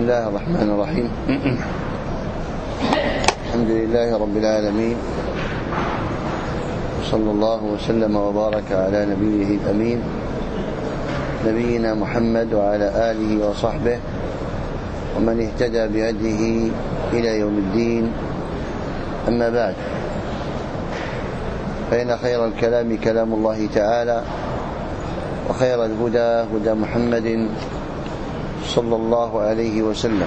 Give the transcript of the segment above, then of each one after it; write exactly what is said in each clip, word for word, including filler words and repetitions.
الله الرحمن الرحيم. الحمد لله رب العالمين، صلى الله وسلم وبارك على نبيه الأمين نبينا محمد وعلى آله وصحبه ومن اهتدى بهديه إلى يوم الدين. أما بعد، فإن خير الكلام كلام الله تعالى، وخير الهدى هدى محمد صلى الله عليه وسلم،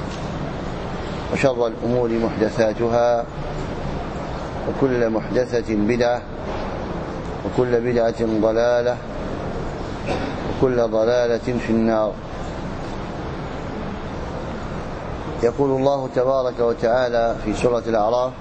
وشر الأمور محدثاتها، وكل محدثة بدعة، وكل بدعة ضلالة، وكل ضلالة في النار. يقول الله تبارك وتعالى في سورة الأعراف: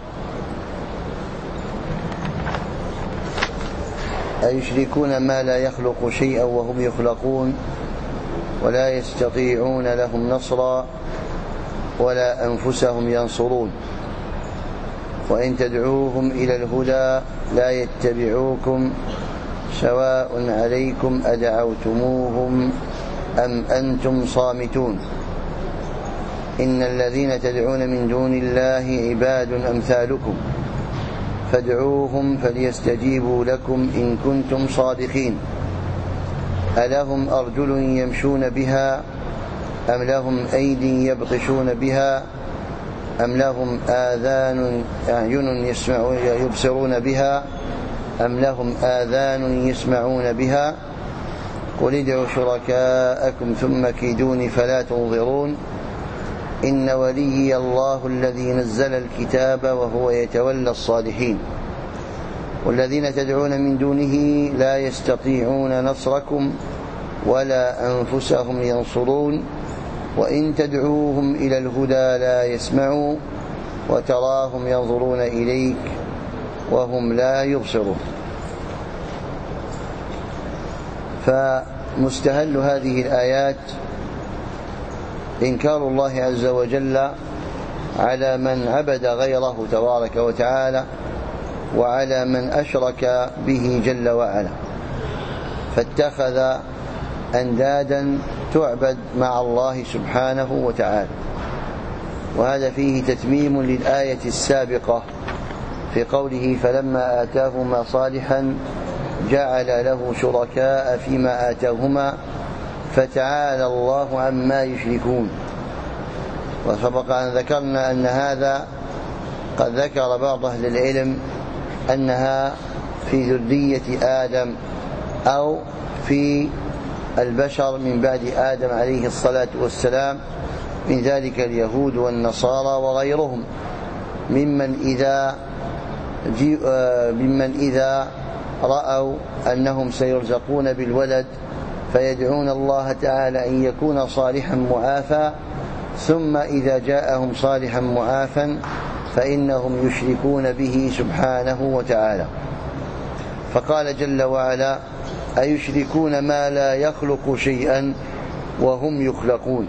أيشركون ما لا يخلق شيئا وهم يخلقون ولا يستطيعون لهم نصرا ولا أنفسهم ينصرون وإن تدعوهم إلى الهدى لا يتبعوكم سواء عليكم أدعوتموهم أم أنتم صامتون إن الذين تدعون من دون الله عباد أمثالكم فادعوهم فليستجيبوا لكم إن كنتم صادقين ألهم أرجل يمشون بها أم لهم أيد يبطشون بها أم لهم آذان أعين يبصرون بها أم لهم آذان يسمعون بها قل ادعوا شركاءكم ثم كيدوني فلا تنظرون إن وليي الله الذي نزل الكتاب وهو يتولى الصالحين والذين تدعون من دونه لا يستطيعون نصركم ولا أنفسهم ينصرون وإن تدعوهم إلى الهدى لا يسمعوا وتراهم ينظرون إليك وهم لا يبصرون. فمستهل هذه الآيات إنكار الله عز وجل على من عبد غيره تبارك وتعالى وعلى من أشرك به جل وعلا، فاتخذ أندادا تعبد مع الله سبحانه وتعالى. وهذا فيه تتميم للآية السابقة في قوله: فلما آتاهما صالحا جعل له شركاء فيما آتاهما فتعالى الله عما يشركون. وسبق أن ذكرنا أن هذا قد ذكر بعض أهل العلم أنها في ذرية آدم أو في البشر من بعد آدم عليه الصلاة والسلام، من ذلك اليهود والنصارى وغيرهم ممن إذا ممن إذا رأوا أنهم سيرزقون بالولد فيدعون الله تعالى أن يكون صالحا معافى، ثم إذا جاءهم صالحا معافا فإنهم يشركون به سبحانه وتعالى. فقال جل وعلا: أيشركون ما لا يخلق شيئا وهم يخلقون.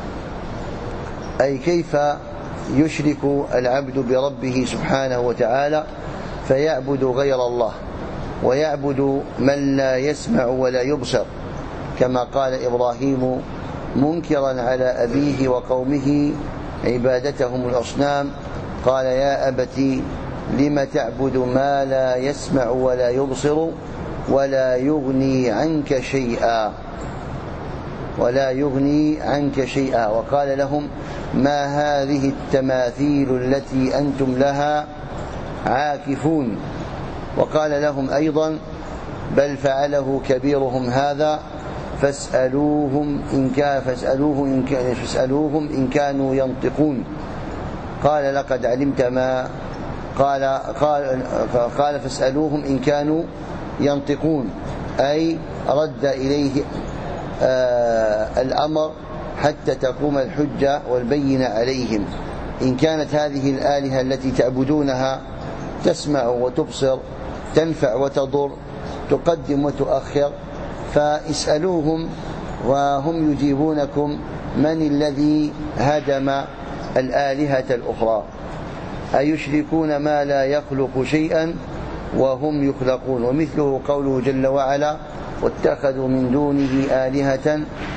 أي كيف يشرك العبد بربه سبحانه وتعالى فيعبد غير الله ويعبد من لا يسمع ولا يبصر، كما قال إبراهيم منكرا على أبيه وقومه عبادتهم الأصنام: قال يا أبت لم تعبد ما لا يسمع ولا يبصر ولا يغني عنك شيئا ولا يغني عنك شيئا وقال لهم: ما هذه التماثيل التي أنتم لها عاكفون. وقال لهم أيضا: بل فعله كبيرهم هذا فاسألوهم إن كان فاسألوه إن كان فاسألوهم إن كانوا ينطقون. قال لقد علمت ما قال قال قال فاسألوهم إن كانوا ينطقون، أي رد إليه آه الأمر حتى تقوم الحجة والبينة عليهم. إن كانت هذه الآلهة التي تعبدونها تسمع وتبصر، تنفع وتضر، تقدم وتؤخر، فاسألوهم وهم يجيبونكم من الذي هدم الآلهة الأخرى. أيشركون ما لا يخلق شيئا وهم يخلقون. ومثله قوله جل وعلا: واتخذوا من دونه آلهة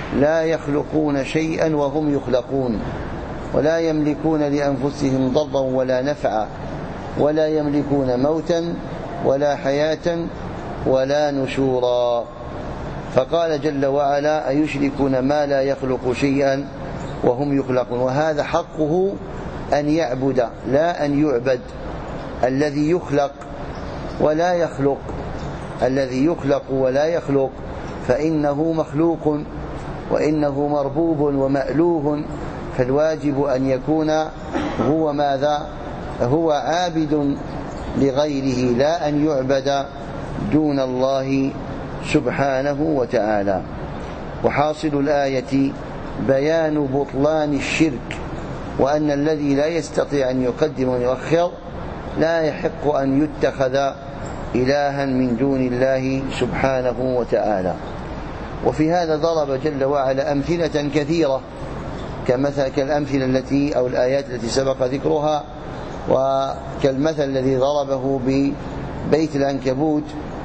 لا يخلقون شيئا وهم يخلقون، ولا يملكون لأنفسهم ضرا ولا نفعا، ولا يملكون موتا ولا حياة ولا نشورا. فقال جل وعلا: أيشركون ما لا يخلق شيئا وهم يخلقون. وهذا حقه أن يعبد لا أن يعبد. الذي يخلق ولا يخلق الذي يخلق ولا يخلق فإنه مخلوق، وإنه مربوب ومألوه، فالواجب أن يكون هو ماذا؟ هو عابد لغيره، لا أن يعبد دون الله سبحانه وتعالى. وحاصل الآية بيان بطلان الشرك، وأن الذي لا يستطيع أن يقدم ويؤخر لا يحق أن يتخذ إلها من دون الله سبحانه وتعالى. وفي هذا ضرب جل وعلا أمثلة كثيرة، كمثل كالأمثلة التي أو الآيات التي سبق ذكرها، وكالمثل الذي ضربه ببيت العنكبوت،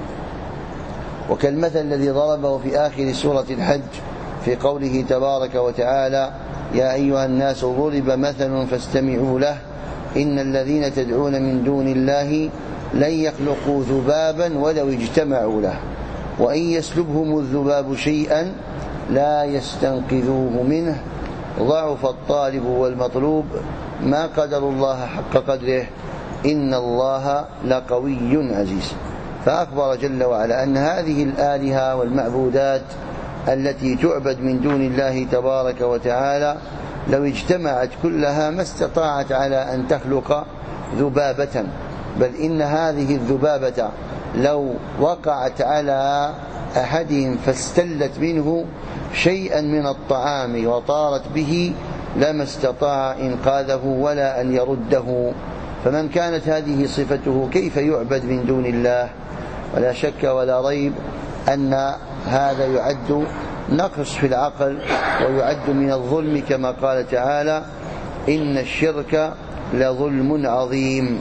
وكالمثل الذي ضربه في آخر سورة الحج في قوله تبارك وتعالى: يا أيها الناس ضرب مثل فاستمعوا له إن الذين تدعون من دون الله لن يخلقوا ذبابا ولو اجتمعوا له وإن يسلبهم الذباب شيئا لا يستنقذوه منه ضعف الطالب والمطلوب ما قدر الله حق قدره إن الله لقوي عزيز. فأخبر جل وعلا أن هذه الآلهة والمعبودات التي تعبد من دون الله تبارك وتعالى لو اجتمعت كلها ما استطاعت على أن تخلق ذبابة، بل إن هذه الذبابة لو وقعت على أحدهم فاستلت منه شيئا من الطعام وطارت به لما استطاع إنقاذه ولا أن يرده. فمن كانت هذه صفته كيف يعبد من دون الله؟ ولا شك ولا ريب أن هذا يعد نقص في العقل ويعد من الظلم، كما قال تعالى: إن الشرك لظلم عظيم.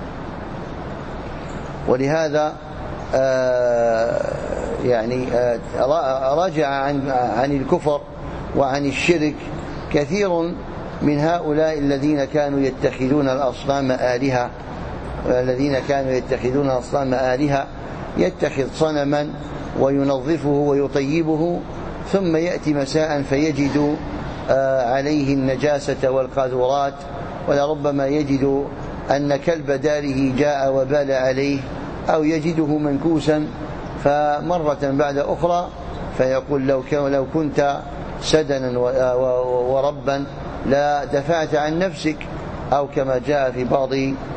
ولهذا آه يعني آه رجع عن, عن الكفر وعن الشرك كثير من هؤلاء الذين كانوا يتخذون الأصنام آلهة الذين كانوا يتخذون الأصنام آلهة يتخذ صنما وينظفه ويطيبه، ثم يأتي مساء فيجد عليه النجاسة والقاذورات، ولربما يجد أن كلب داره جاء وبال عليه، أو يجده منكوسا، فمرة بعد أخرى فيقول: لو لو كنت سدنا وربا لا دفعت عن نفسك، أو كما جاء في بعض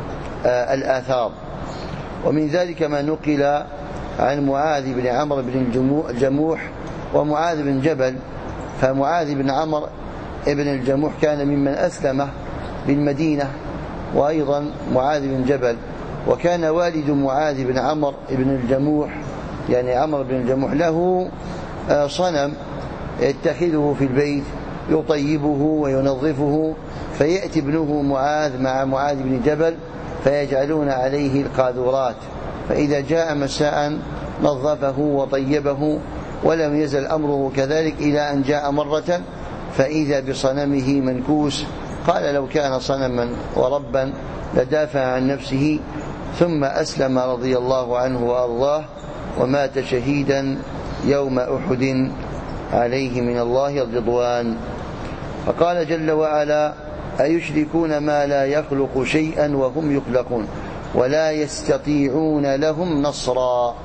الآثار. ومن ذلك ما نقل عن معاذ بن عمرو بن الجموح ومعاذ بن جبل. فمعاذ بن عمرو بن الجموح كان ممن أسلم بالمدينة، وأيضا معاذ بن جبل، وكان والد معاذ بن عمرو بن الجموح يعني عمرو بن الجموح له صنم يتخذه في البيت يطيبه وينظفه، فيأتي ابنه معاذ مع معاذ بن جبل فيجعلون عليه القاذورات، فإذا جاء مساء نظفه وطيبه، ولم يزل أمره كذلك إلى أن جاء مرة فإذا بصنمه منكوس. قال: لو كان صنما وربا لدافع عن نفسه، ثم أسلم رضي الله عنه وأرضاه ومات شهيدا يوم أحد عليه من الله الرضوان. فقال جل وعلا: أيشركون ما لا يخلق شيئا وهم يخلقون ولا يستطيعون لهم نصرا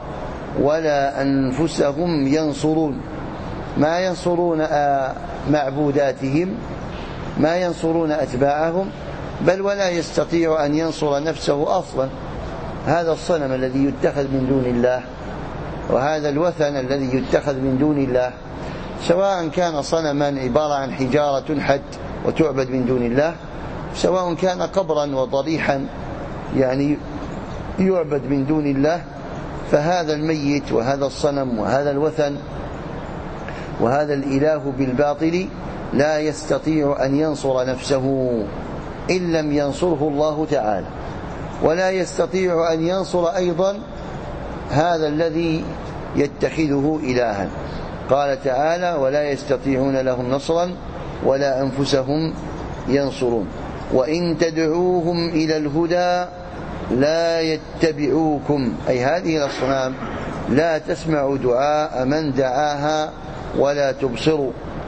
ولا أنفسهم ينصرون. ما ينصرون معبوداتهم، ما ينصرون أتباعهم، بل ولا يستطيع أن ينصر نفسه أصلا. هذا الصنم الذي يتخذ من دون الله، وهذا الوثن الذي يتخذ من دون الله، سواء كان صنما عبارة عن حجارة تنحت وتعبد من دون الله، سواء كان قبرا وضريحا يعني يعبد من دون الله، فهذا الميت وهذا الصنم وهذا الوثن وهذا الإله بالباطل لا يستطيع أن ينصر نفسه إن لم ينصره الله تعالى، ولا يستطيع أن ينصر أيضا هذا الذي يتخذه إلها. قال تعالى ولا يستطيعون لهم نصرا ولا أنفسهم ينصرون. وإن تدعوهم إلى الهدى لا يتبعوكم، أي هذه الأصنام لا تسمع دعاء من دعاها ولا تبصر،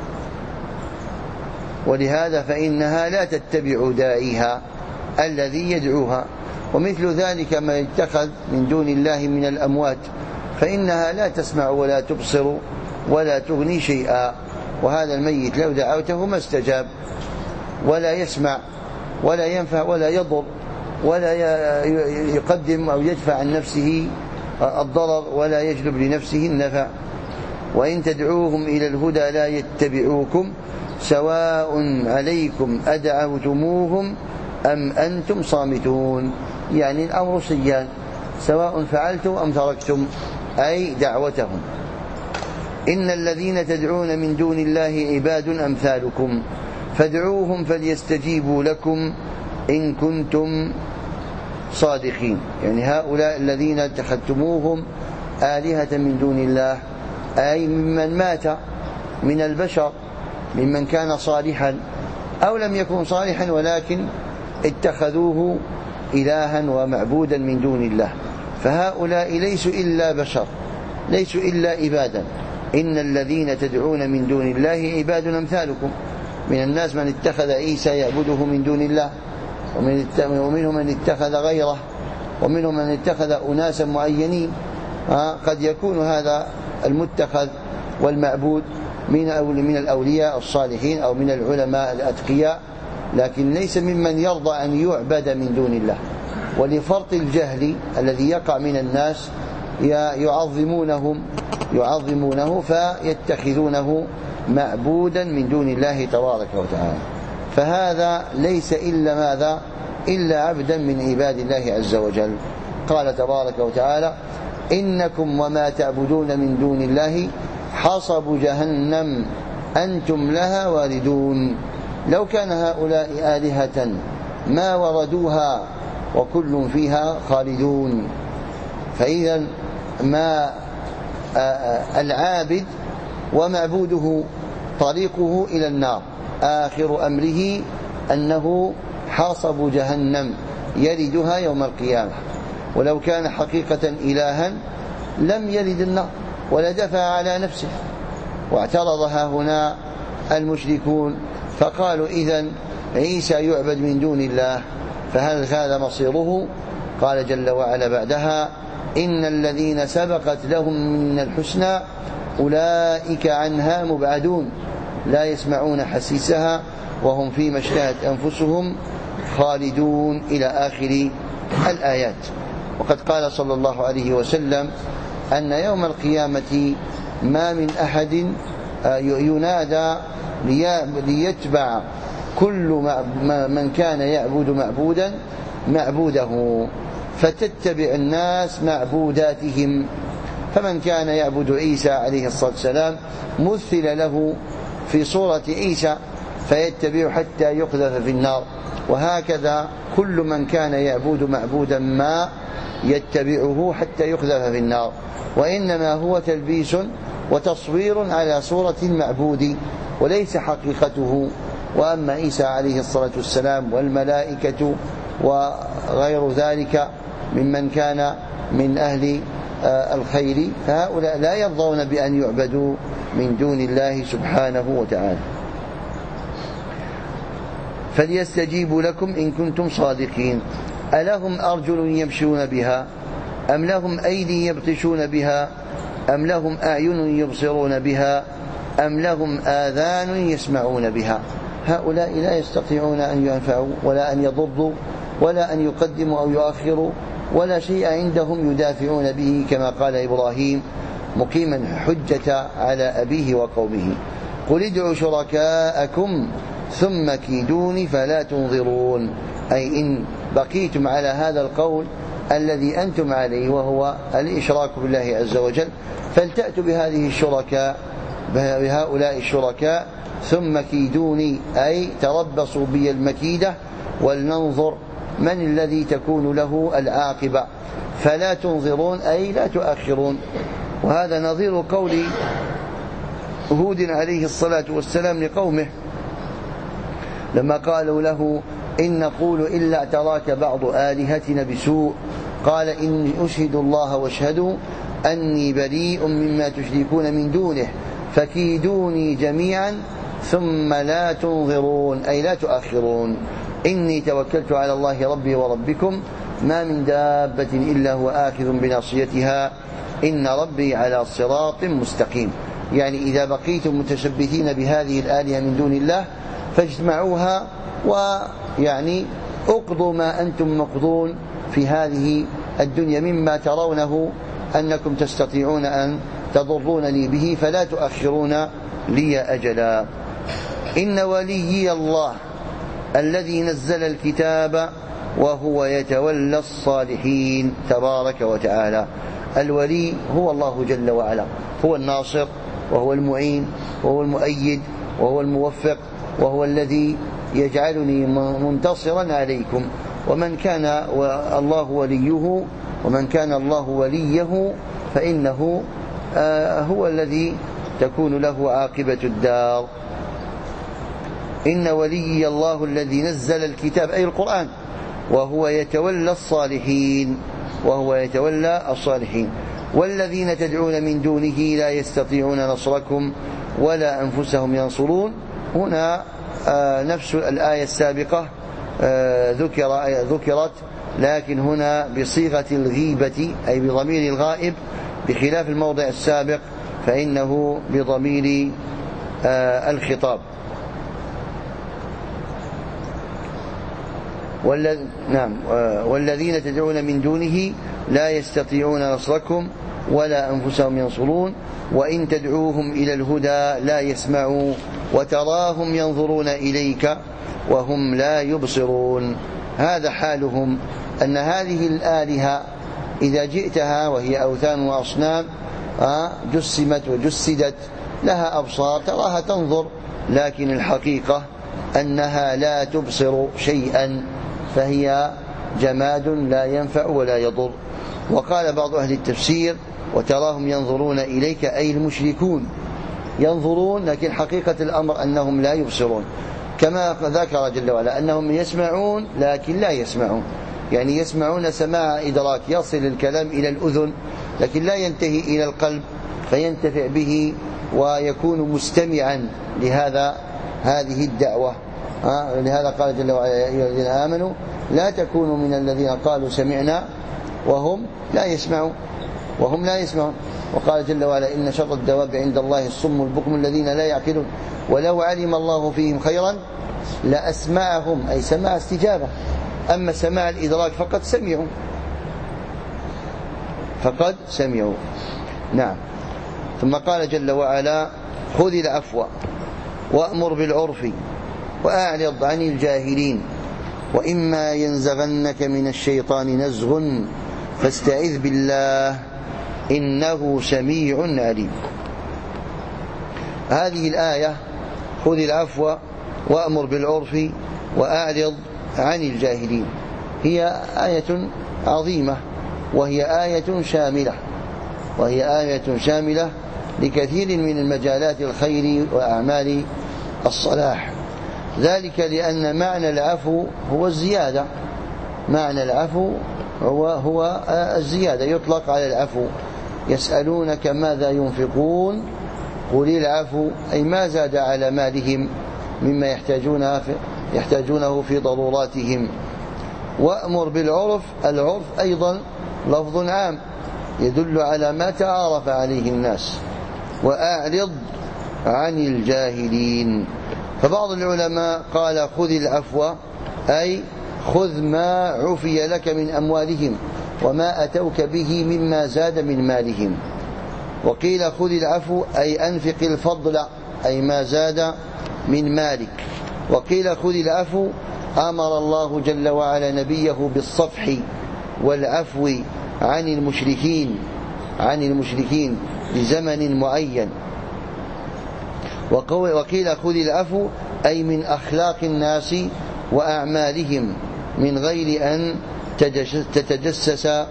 ولهذا فإنها لا تتبع داعيها الذي يدعوها. ومثل ذلك ما يتخذ من دون الله من الأموات، فإنها لا تسمع ولا تبصر ولا تغني شيئا، وهذا الميت لو دعوته ما استجاب، ولا يسمع ولا ينفع ولا يضر، ولا يقدم أو يدفع عن نفسه الضرر ولا يجلب لنفسه النفع. وإن تدعوهم إلى الهدى لا يتبعوكم سواء عليكم أدعوتموهم أم أنتم صامتون، يعني الأمر سيان، سواء فعلتم أم تركتم، أي دعوتهم. إن الذين تدعون من دون الله عباد أمثالكم فادعوهم فليستجيبوا لكم إن كنتم صادقين. يعني هؤلاء الذين اتخذتموهم آلهة من دون الله، أي ممن مات من البشر، ممن كان صالحا أو لم يكن صالحا ولكن اتخذوه إلها ومعبودا من دون الله، فهؤلاء ليسوا إلا بشر، ليسوا إلا عبادا. إن الذين تدعون من دون الله عباد أمثالكم، من الناس من اتخذ عيسى يعبده من دون الله، ومنهم من اتخذ غيره، ومنهم من اتخذ أناسا معينين. قد يكون هذا المتخذ والمعبود من الأولياء الصالحين أو من العلماء الأتقياء، لكن ليس ممن يرضى أن يعبد من دون الله. ولفرط الجهل الذي يقع من الناس يعظمونهم يعظمونه فيتخذونه معبودا من دون الله تبارك وتعالى، فهذا ليس إلا ماذا؟ إلا عبدا من عباد الله عز وجل. قال تبارك وتعالى إنكم وما تعبدون من دون الله حصب جهنم أنتم لها واردون. لو كان هؤلاء آلهة ما وردوها وكل فيها خالدون. فإذا ما العابد ومعبوده طريقه إلى النار، آخر أمره أنه حاصب جهنم يردها يوم القيامة. ولو كان حقيقة إلها لم يرد النار ولا دفع على نفسه. واعترضها هنا المشركون فقالوا إذن عيسى يعبد من دون الله فهل هذا مصيره؟ قال جل وعلا بعدها إن الذين سبقت لهم من الحسنى أولئك عنها مبعدون لا يسمعون حسيسها وهم فيما اشتهت أنفسهم خالدون إلى آخر الآيات. وقد قال صلى الله عليه وسلم أن يوم القيامة ما من أحد ينادى ليتبع كل من كان يعبد معبودا معبوده، فتتبع الناس معبوداتهم. فمن كان يعبد عيسى عليه الصلاة والسلام مثل له في صورة عيسى فيتبع حتى يقذف في النار، وهكذا كل من كان يعبد معبودا ما يتبعه حتى يقذف في النار. وإنما هو تلبيس وتصوير على صورة المعبود وليس حقيقته. وأما عيسى عليه الصلاة والسلام والملائكة وغير ذلك ممن كان من أهل الخير فهؤلاء لا يرضون بأن يعبدوا من دون الله سبحانه وتعالى. فليستجيبوا لكم إن كنتم صادقين. ألهم أرجل يمشون بها أم لهم أيدي يبطشون بها أم لهم أعين يبصرون بها أم لهم آذان يسمعون بها. هؤلاء لا يستطيعون أن ينفعوا ولا أن يضروا ولا أن يقدموا أو يؤخروا ولا شيء عندهم يدافعون به، كما قال إبراهيم مقيما حجة على أبيه وقومه قل ادعوا شركاءكم ثم كيدوني فلا تنظرون. أي إن بقيتم على هذا القول الذي أنتم عليه وهو الإشراك بالله عز وجل فلتأتوا بهذه الشركاء بهؤلاء الشركاء ثم كيدوني، أي تربصوا بي المكيدة ولننظر من الذي تكون له العاقبة. فلا تنظرون أي لا تؤخرون. وهذا نظير قول هود عليه الصلاة والسلام لقومه لما قالوا له إن نقول إلا اعتراك بعض آلهتنا بسوء قال إني أشهد الله واشهدوا أني بريء مما تشركون من دونه فكيدوني جميعا ثم لا تنظرون أي لا تؤخرون إني توكلت على الله ربي وربكم ما من دابة إلا هو آخذ بناصيتها إن ربي على صراط مستقيم. يعني إذا بقيتم متشبثين بهذه الآلهة من دون الله فاجتمعوها ويعني اقضوا ما أنتم مقضون في هذه الدنيا مما ترونه أنكم تستطيعون أن تضرونني به فلا تؤخرون لي أجلا. إن وليي الله الذي نزل الكتاب وهو يتولى الصالحين تبارك وتعالى. الولي هو الله جل وعلا، هو الناصر وهو المعين وهو المؤيد وهو الموفق وهو الذي يجعلني منتصرا عليكم. ومن كان الله وليه ومن كان الله وليه فإنه هو الذي تكون له عاقبة الدار. إن وليي الله الذي نزل الكتاب أي القرآن وهو يتولى الصالحين وهو يتولى الصالحين والذين تدعون من دونه لا يستطيعون نصركم ولا أنفسهم ينصرون. هنا نفس الآية السابقة ذكر ذكرت لكن هنا بصيغة الغيبة أي بضمير الغائب بخلاف الموضع السابق فإنه بضمير الخطاب. نعم والذين تدعون من دونه لا يستطيعون نصركم ولا أنفسهم ينصرون وإن تدعوهم إلى الهدى لا يسمعوا وتراهم ينظرون إليك وهم لا يبصرون. هذا حالهم أن هذه الآلهة إذا جئتها وهي أوثان وأصنام جسمت وجسدت لها أبصار تراها تنظر لكن الحقيقة أنها لا تبصر شيئا فهي جماد لا ينفع ولا يضر. وقال بعض أهل التفسير وتراهم ينظرون إليك أي المشركون ينظرون لكن حقيقة الأمر أنهم لا يبصرون كما ذكر جل وعلا أنهم يسمعون لكن لا يسمعون. يعني يسمعون سماع إدراك يصل الكلام إلى الأذن لكن لا ينتهي إلى القلب فينتفع به ويكون مستمعا لهذا هذه الدعوة. لهذا قال جل وعلا يا أيها الذين آمنوا لا تكونوا من الذين قالوا سمعنا وهم لا يسمعون وهم لا يسمعون. وقال جل وعلا إن شر الدواب عند الله الصم البكم الذين لا يعقلون ولو علم الله فيهم خيرا لأسمعهم أي سماع استجابة. أما سماع الإدراك فقد سمعوا فقد سمعوا نعم. ثم قال جل وعلا خذ العفو وأمر بالعرف وأعرض عن الجاهلين وإما ينزغنك من الشيطان نزغ فاستعذ بالله إنه سميع عليم. هذه الآية خذ العفو وأمر بالعرف وأعرض عن الجاهلين هي آية عظيمة وهي آية شاملة وهي آية شاملة لكثير من المجالات الخير وأعمال الصلاح. ذلك لأن معنى العفو هو الزيادة. معنى العفو هو هو الزيادة يطلق على العفو. يسألونك ماذا ينفقون قل العفو أي ما زاد على مالهم مما يحتاجونه في, يحتاجونه في ضروراتهم. وأمر بالعرف العرف أيضا لفظ عام يدل على ما تعارف عليه الناس. وأعرض عن الجاهلين. فبعض العلماء قال خذ العفو أي خذ ما عفي لك من أموالهم وما أتوك به مما زاد من مالهم. وقيل خذ العفو أي أنفق الفضل أي ما زاد من مالك. وقيل خذ العفو أمر الله جل وعلا نبيه بالصفح والعفو عن المشركين عن المشركين لزمن معين. وقيل خذ العفو أي من أخلاق الناس وأعمالهم من غير أن تتجسس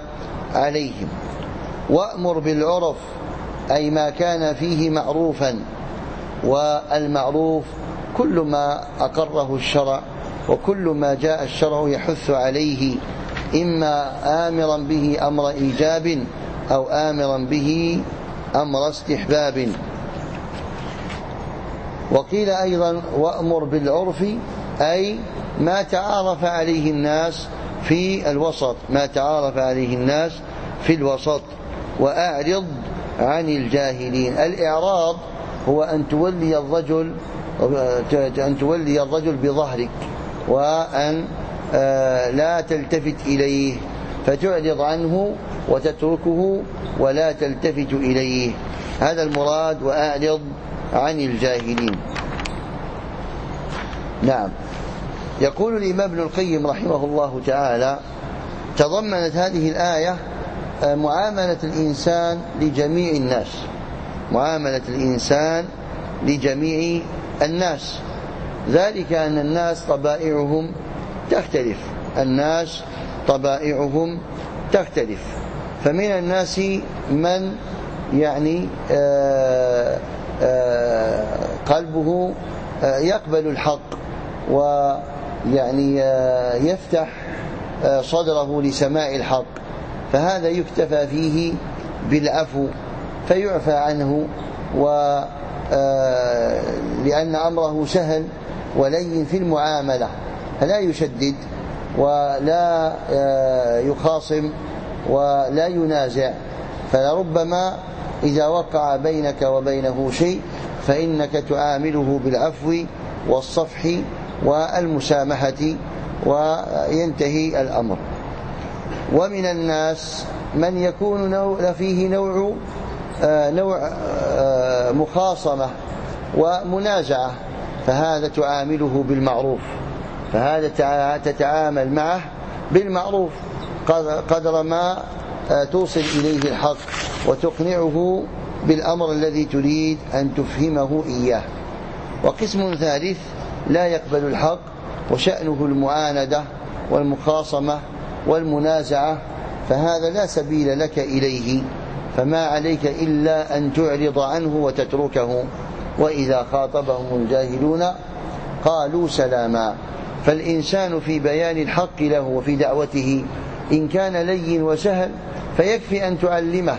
عليهم. وأمر بالعرف أي ما كان فيه معروفا والمعروف كل ما أقره الشرع وكل ما جاء الشرع يحث عليه، إما آمرا به أمر إيجاب أو آمرا به أمر استحباب. وقيل أيضا وأمر بالعرف، أي ما تعارف عليه الناس في الوسط، ما تعارف عليه الناس في الوسط. وأعرض عن الجاهلين. الإعراض هو أن تولي الرجل أن تولي الرجل بظهرك وأن لا تلتفت إليه، فتعرض عنه وتتركه ولا تلتفت إليه، هذا المراد وأعرض عن الجاهلين. نعم. يقول الإمام ابن القيم رحمه الله تعالى: تضمنت هذه الآية معاملة الإنسان لجميع الناس، معاملة الإنسان لجميع الناس، ذلك أن الناس طبائعهم تختلف، الناس طبائعهم تختلف. فمن الناس من يعني آآ آآ قلبه يقبل الحق ويعني يفتح صدره لسماع الحق، فهذا يكتفى فيه بالعفو فيعفى عنه، و لأن أمره سهل ولين في المعاملة، فلا يشدد ولا يخاصم ولا ينازع. فلربما إذا وقع بينك وبينه شيء فإنك تعامله بالعفو والصفح والمسامحة وينتهي الأمر. ومن الناس من يكون نوع فيه نوع نوع مخاصمة ومنازعة، فهذا تعامله بالمعروف، فهذا تتعامل معه بالمعروف قدر ما توصل إليه الحق وتقنعه بالأمر الذي تريد أن تفهمه إياه. وقسم ثالث لا يقبل الحق وشأنه المعاندة والمخاصمة والمنازعة، فهذا لا سبيل لك إليه، فما عليك إلا أن تعرض عنه وتتركه. وإذا خاطبهم الجاهلون قالوا سلاما. فالإنسان في بيان الحق له وفي دعوته إن كان لين وسهل فيكفي أن تعلمه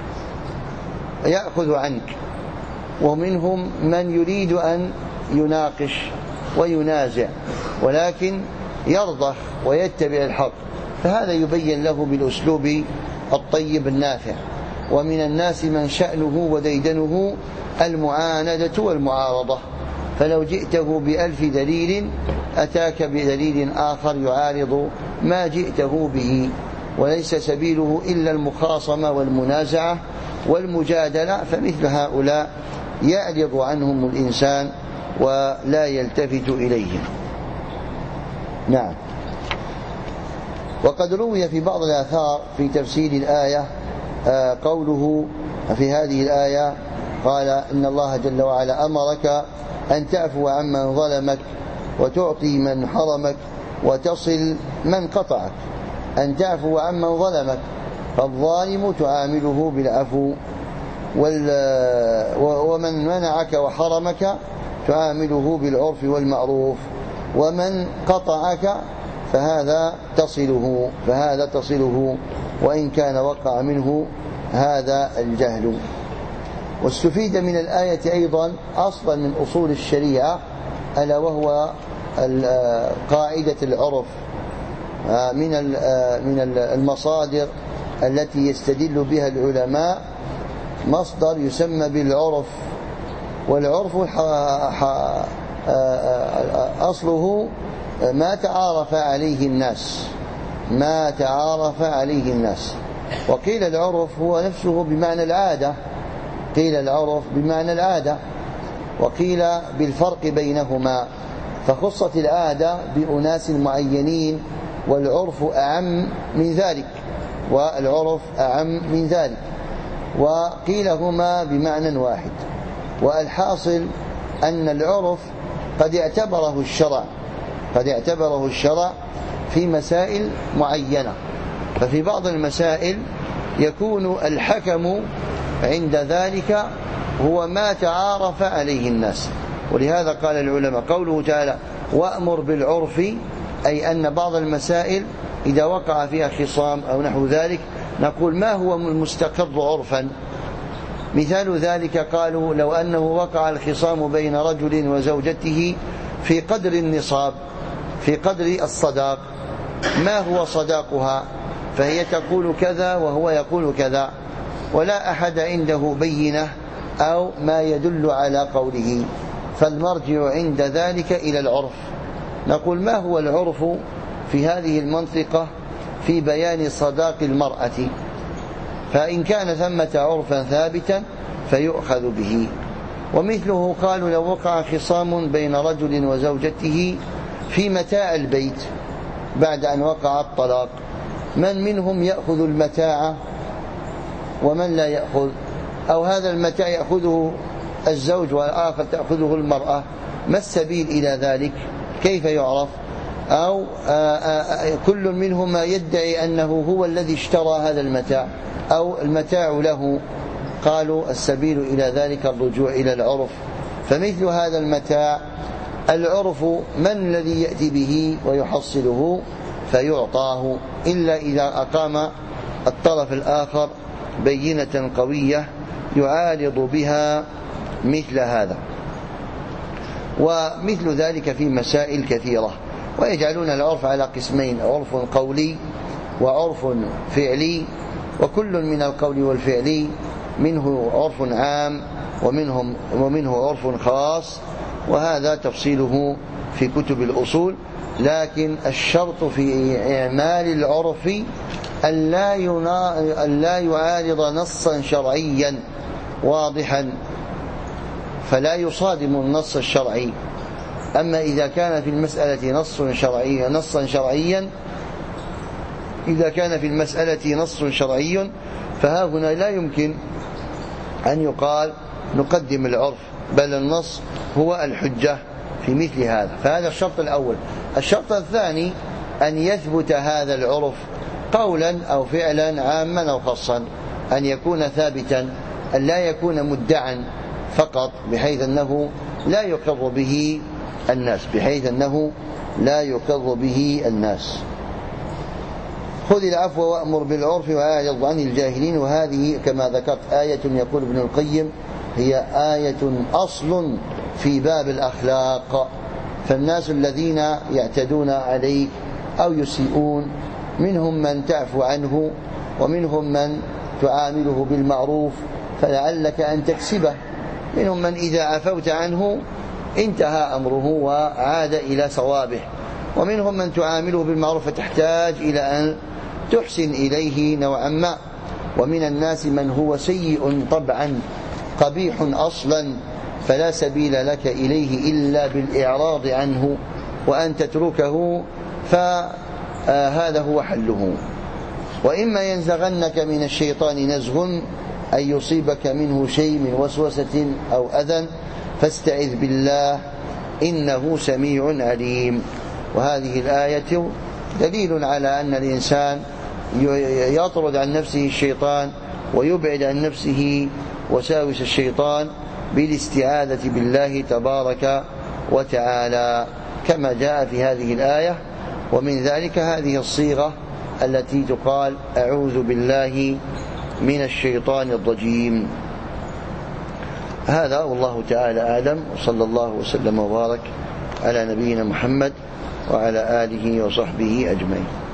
يأخذ عنك. ومنهم من يريد أن يناقش وينازع ولكن يرضخ ويتبع الحق، فهذا يبين له بالأسلوب الطيب النافع. ومن الناس من شأنه وديدنه المعاندة والمعارضة، فلو جئته بألف دليل أتاك بدليل آخر يعارض ما جئته به، وليس سبيله إلا المخاصمة والمنازعة والمجادلة، فمثل هؤلاء يعرض عنهم الإنسان ولا يلتفت إليهم. نعم. وقد روي في بعض الآثار في تفسير الآية قوله في هذه الآية قال: إن الله جل وعلا أمرك أن تعفو عمن ظلمك وتعطي من حرمك وتصل من قطعك. أن تعفو عمن ظلمك، فالظالم تعامله بالعفو، ومن منعك وحرمك تعامله بالعرف والمعروف، ومن قطعك فهذا تصله فهذا تصله وإن كان وقع منه هذا الجهل. واستفيد من الآية أيضا أصلا من أصول الشريعة، ألا وهو قاعدة العرف، من من المصادر التي يستدل بها العلماء مصدر يسمى بالعرف. والعرف أصله ما تعارف عليه الناس ما تعارف عليه الناس وقيل العرف هو نفسه بمعنى العادة قيل العرف بمعنى العادة وقيل بالفرق بينهما، فخصت العادة بأناس معينين والعرف أعم من ذلك والعرف أعم من ذلك وقيل هما بمعنى واحد. والحاصل أن العرف قد اعتبره الشرع قد اعتبره الشرع في مسائل معينة، ففي بعض المسائل يكون الحكم عند ذلك هو ما تعارف عليه الناس. ولهذا قال العلماء قوله تعالى وأمر بالعرف، أي أن بعض المسائل إذا وقع فيها خصام أو نحو ذلك نقول ما هو المستقر عرفا. مثال ذلك قالوا لو أنه وقع الخصام بين رجل وزوجته في قدر النصاب، في قدر الصداق، ما هو صداقها، فهي تقول كذا وهو يقول كذا، ولا أحد عنده بينة أو ما يدل على قوله، فالمرجع عند ذلك إلى العرف. نقول ما هو العرف في هذه المنطقة في بيان صداق المرأة، فإن كان ثمة عرفا ثابتا فيؤخذ به. ومثله قالوا لو وقع خصام بين رجل وزوجته في متاع البيت بعد أن وقع الطلاق، من منهم يأخذ المتاع ومن لا يأخذ، أو هذا المتاع يأخذه الزوج والآخر تأخذه المرأة، ما السبيل إلى ذلك؟ كيف يعرف؟ أو آآ آآ كل منهما يدعي أنه هو الذي اشترى هذا المتاع أو المتاع له، قالوا السبيل إلى ذلك الرجوع إلى العرف. فمثل هذا المتاع العرف من الذي يأتي به ويحصله فيعطاه، إلا إذا أقام الطرف الآخر بينة قوية يعارض بها مثل هذا. ومثل ذلك في مسائل كثيرة. ويجعلون العرف على قسمين: عرف قولي وعرف فعلي، وكل من القول والفعلي منه عرف عام ومنهم ومنه عرف خاص، وهذا تفصيله في كتب الأصول. لكن الشرط في إعمال العرف أن لا يعارض نصا شرعيا واضحا فلا يصادم النص الشرعي. أما إذا كان في المسألة نص شرعي نصا شرعيا إذا كان في المسألة نص شرعي فها هنا لا يمكن أن يقال نقدم العرف، بل النص هو الحجة في مثل هذا. فهذا الشرط الأول. الشرط الثاني أن يثبت هذا العرف قولا أو فعلا عاما أو خاصا، أن يكون ثابتا، أن لا يكون مدعا فقط بحيث أنه لا يقر به الناس بحيث أنه لا يقر به الناس. خذ العفو وأمر بالعرف وأعرض عن الجاهلين. وهذه كما ذكرت آية يقول ابن القيم هي آية أصل في باب الأخلاق. فالناس الذين يعتدون عليك أو يسيئون منهم من تعفو عنه ومنهم من تعامله بالمعروف فلعلك أن تكسبه، منهم من إذا عفوت عنه انتهى أمره وعاد إلى صوابه، ومنهم من تعامله بالمعروف فتحتاج إلى أن تحسن إليه نوعا ما. ومن الناس من هو سيء طبعا قبيح أصلا فلا سبيل لك إليه إلا بالإعراض عنه وأن تتركه، فهذا هو حله. وإما ينزغنك من الشيطان نزغ أن يصيبك منه شيء من وسوسة أو أذى فاستعذ بالله إنه سميع عليم. وهذه الآية دليل على أن الإنسان يطرد عن نفسه الشيطان ويبعد عن نفسه وساوس الشيطان بالاستعاذة بالله تبارك وتعالى كما جاء في هذه الآية. ومن ذلك هذه الصيغة التي تقال أعوذ بالله من الشيطان الرجيم. هذا والله تعالى أعلم، وصلى الله وسلم وبارك على نبينا محمد وعلى آله وصحبه أجمعين.